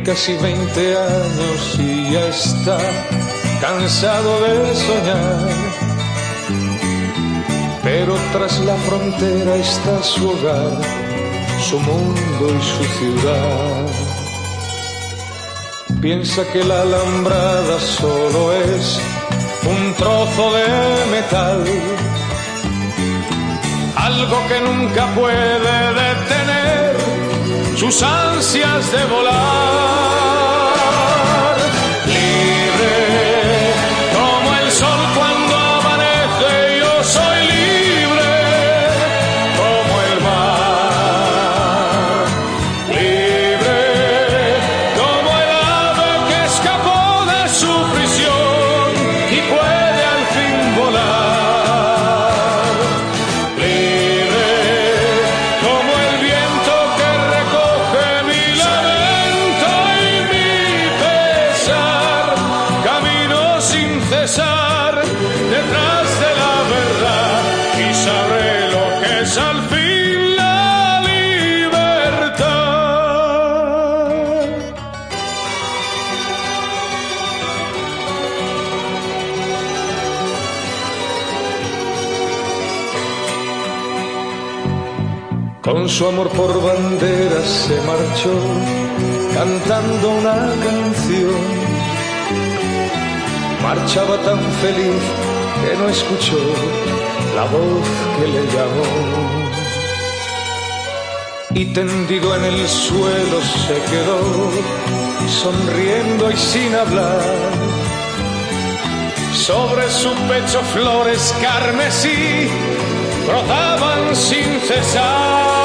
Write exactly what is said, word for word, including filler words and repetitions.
casi veinte años y ya está cansado de soñar. Pero tras la frontera está su hogar, su mundo y su ciudad. Piensa que la alambrada solo es un trozo de metal, algo que nunca puede detener sus ansias de volar. Libre como el sol cuando amanece, yo soy libre como el mar. Libre como el ave que escapó de su prisión y puede al fin volar. Libre como el viento que recoge mi lamento y mi pesar. Camino sin cesar detrás de la verdad y sabré lo que es al fin la libertad. Con su amor por banderas se marchó cantando una canción. Marchaba tan feliz que no escuchó la voz que le llamó. Y tendido en el suelo se quedó, sonriendo y sin hablar. Sobre su pecho flores carmesí brotaban sin cesar.